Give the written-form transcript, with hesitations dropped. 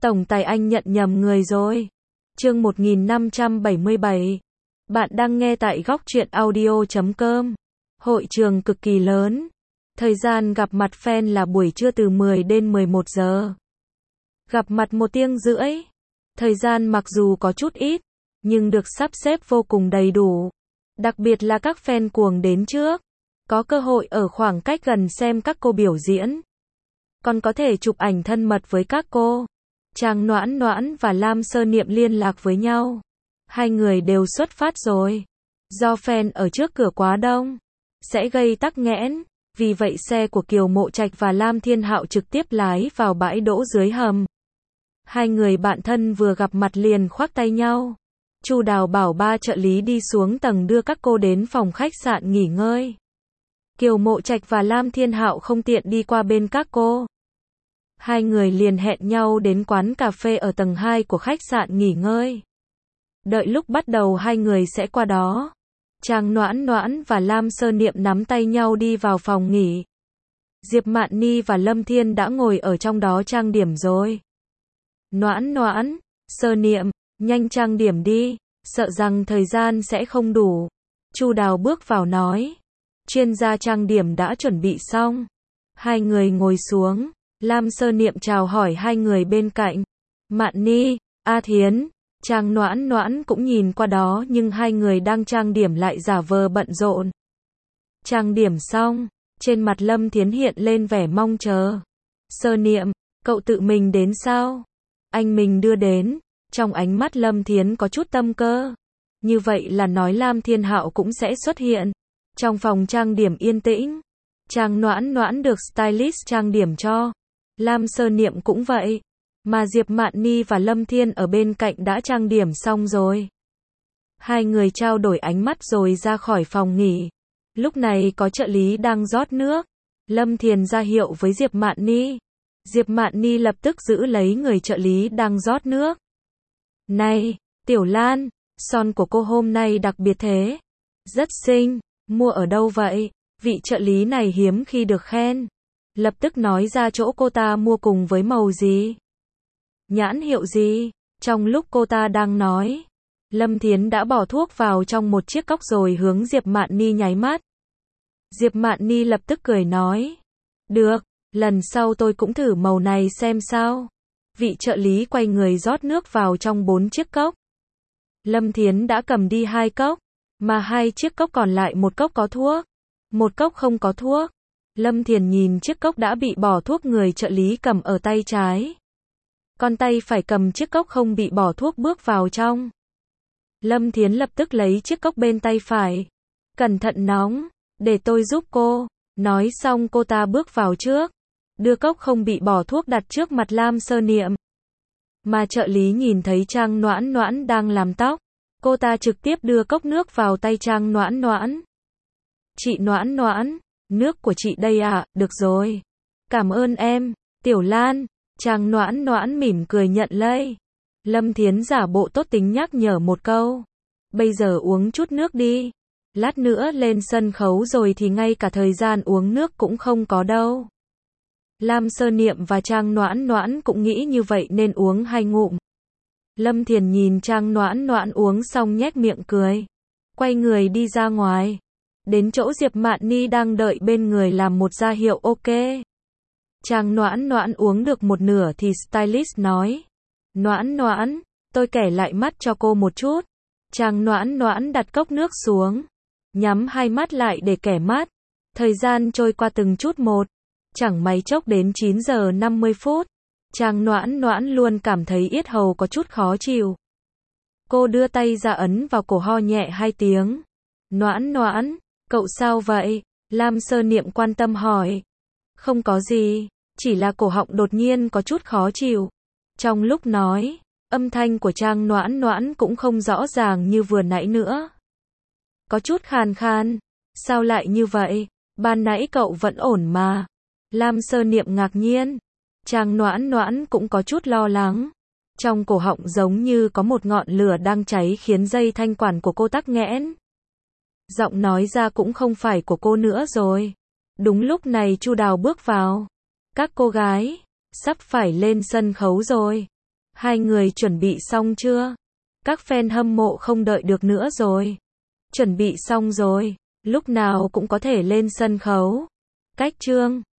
Tổng tài anh nhận nhầm người rồi. Chương 1577. Bạn đang nghe tại góc truyện audio.com. Hội trường cực kỳ lớn. Thời gian gặp mặt fan là buổi trưa từ 10 đến 11 giờ. Gặp mặt 1 tiếng rưỡi. Thời gian mặc dù có chút ít, nhưng được sắp xếp vô cùng đầy đủ. Đặc biệt là các fan cuồng đến trước. Có cơ hội ở khoảng cách gần xem các cô biểu diễn. Còn có thể chụp ảnh thân mật với các cô. Trang Noãn Noãn và Lam Sơ Niệm liên lạc với nhau. Hai người đều xuất phát rồi. Do fan ở trước cửa quá đông, sẽ gây tắc nghẽn. Vì vậy xe của Kiều Mộ Trạch và Lam Thiên Hạo trực tiếp lái vào bãi đỗ dưới hầm. Hai người bạn thân vừa gặp mặt liền khoác tay nhau. Chu Đào bảo 3 trợ lý đi xuống tầng đưa các cô đến phòng khách sạn nghỉ ngơi. Kiều Mộ Trạch và Lam Thiên Hạo không tiện đi qua bên các cô. Hai người liền hẹn nhau đến quán cà phê ở tầng 2 của khách sạn nghỉ ngơi. Đợi lúc bắt đầu hai người sẽ qua đó. Trang Noãn Noãn và Lam Sơ Niệm nắm tay nhau đi vào phòng nghỉ. Diệp Mạn Ni và Lâm Thiên đã ngồi ở trong đó trang điểm rồi. Noãn Noãn, Sơ Niệm, nhanh trang điểm đi, sợ rằng thời gian sẽ không đủ. Chu Đào bước vào nói. Chuyên gia trang điểm đã chuẩn bị xong. Hai người ngồi xuống. Lam Sơ Niệm chào hỏi hai người bên cạnh. Mạn Ni, A Thiến, Trang Noãn Noãn cũng nhìn qua đó nhưng hai người đang trang điểm lại giả vờ bận rộn. Trang điểm xong, trên mặt Lâm Thiến hiện lên vẻ mong chờ. Sơ Niệm, cậu tự mình đến sao? Anh mình đưa đến. Trong ánh mắt Lâm Thiến có chút tâm cơ. Như vậy là nói Lam Thiên Hạo cũng sẽ xuất hiện. Trong phòng trang điểm yên tĩnh, Trang Noãn Noãn được stylist trang điểm cho. Lam Sơ Niệm cũng vậy. Mà Diệp Mạn Ni và Lâm Thiên ở bên cạnh đã trang điểm xong rồi. Hai người trao đổi ánh mắt rồi ra khỏi phòng nghỉ. Lúc này có trợ lý đang rót nước. Lâm Thiền ra hiệu với Diệp Mạn Ni. Diệp Mạn Ni lập tức giữ lấy người trợ lý đang rót nước. Này, Tiểu Lan, son của cô hôm nay đặc biệt thế. Rất xinh, mua ở đâu vậy? Vị trợ lý này hiếm khi được khen. Lập tức nói ra chỗ cô ta mua cùng với màu gì. Nhãn hiệu gì? Trong lúc cô ta đang nói, Lâm Thiến đã bỏ thuốc vào trong một chiếc cốc rồi hướng Diệp Mạn Ni nháy mắt. Diệp Mạn Ni lập tức cười nói. Được, lần sau tôi cũng thử màu này xem sao. Vị trợ lý quay người rót nước vào trong 4 chiếc cốc. Lâm Thiến đã cầm đi 2 cốc, mà 2 chiếc cốc còn lại một cốc có thuốc, một cốc không có thuốc. Lâm Thiền nhìn chiếc cốc đã bị bỏ thuốc người trợ lý cầm ở tay trái. Còn tay phải cầm chiếc cốc không bị bỏ thuốc bước vào trong. Lâm Thiến lập tức lấy chiếc cốc bên tay phải. Cẩn thận nóng, để tôi giúp cô. Nói xong cô ta bước vào trước. Đưa cốc không bị bỏ thuốc đặt trước mặt Lam Sơ Niệm. Mà trợ lý nhìn thấy Trang Noãn Noãn đang làm tóc. Cô ta trực tiếp đưa cốc nước vào tay Trang Noãn Noãn. Chị Noãn Noãn, nước của chị đây ạ, được rồi. Cảm ơn em, Tiểu Lan. Trang Noãn Noãn mỉm cười nhận lấy. Lâm Thiến giả bộ tốt tính nhắc nhở một câu. Bây giờ uống chút nước đi. Lát nữa lên sân khấu rồi thì ngay cả thời gian uống nước cũng không có đâu. Lam Sơ Niệm và Trang Noãn Noãn cũng nghĩ như vậy nên uống 2 ngụm. Lâm Thiền nhìn Trang Noãn Noãn uống xong nhếch miệng cười. Quay người đi ra ngoài. Đến chỗ Diệp Mạn Ni đang đợi bên người làm một ra hiệu ok. Trang Noãn Noãn uống được một nửa thì stylist nói. Noãn Noãn, tôi kẻ lại mắt cho cô một chút. Trang Noãn Noãn đặt cốc nước xuống. Nhắm 2 mắt lại để kẻ mắt. Thời gian trôi qua từng chút một. Chẳng mấy chốc đến 9 giờ 50 phút. Trang Noãn Noãn luôn cảm thấy yết hầu có chút khó chịu. Cô đưa tay ra ấn vào cổ ho nhẹ 2 tiếng. Noãn Noãn, cậu sao vậy? Lam Sơ Niệm quan tâm hỏi. Không có gì, chỉ là cổ họng đột nhiên có chút khó chịu. Trong lúc nói, âm thanh của Trang Noãn Noãn cũng không rõ ràng như vừa nãy nữa. Có chút khàn khan. Sao lại như vậy? Ban nãy cậu vẫn ổn mà. Lam Sơ Niệm ngạc nhiên. Trang Noãn Noãn cũng có chút lo lắng. Trong cổ họng giống như có một ngọn lửa đang cháy khiến dây thanh quản của cô tắc nghẽn. Giọng nói ra cũng không phải của cô nữa rồi. Đúng lúc này Chu Đào bước vào. Các cô gái, sắp phải lên sân khấu rồi. Hai người chuẩn bị xong chưa? Các fan hâm mộ không đợi được nữa rồi. Chuẩn bị xong rồi, lúc nào cũng có thể lên sân khấu. Cách chương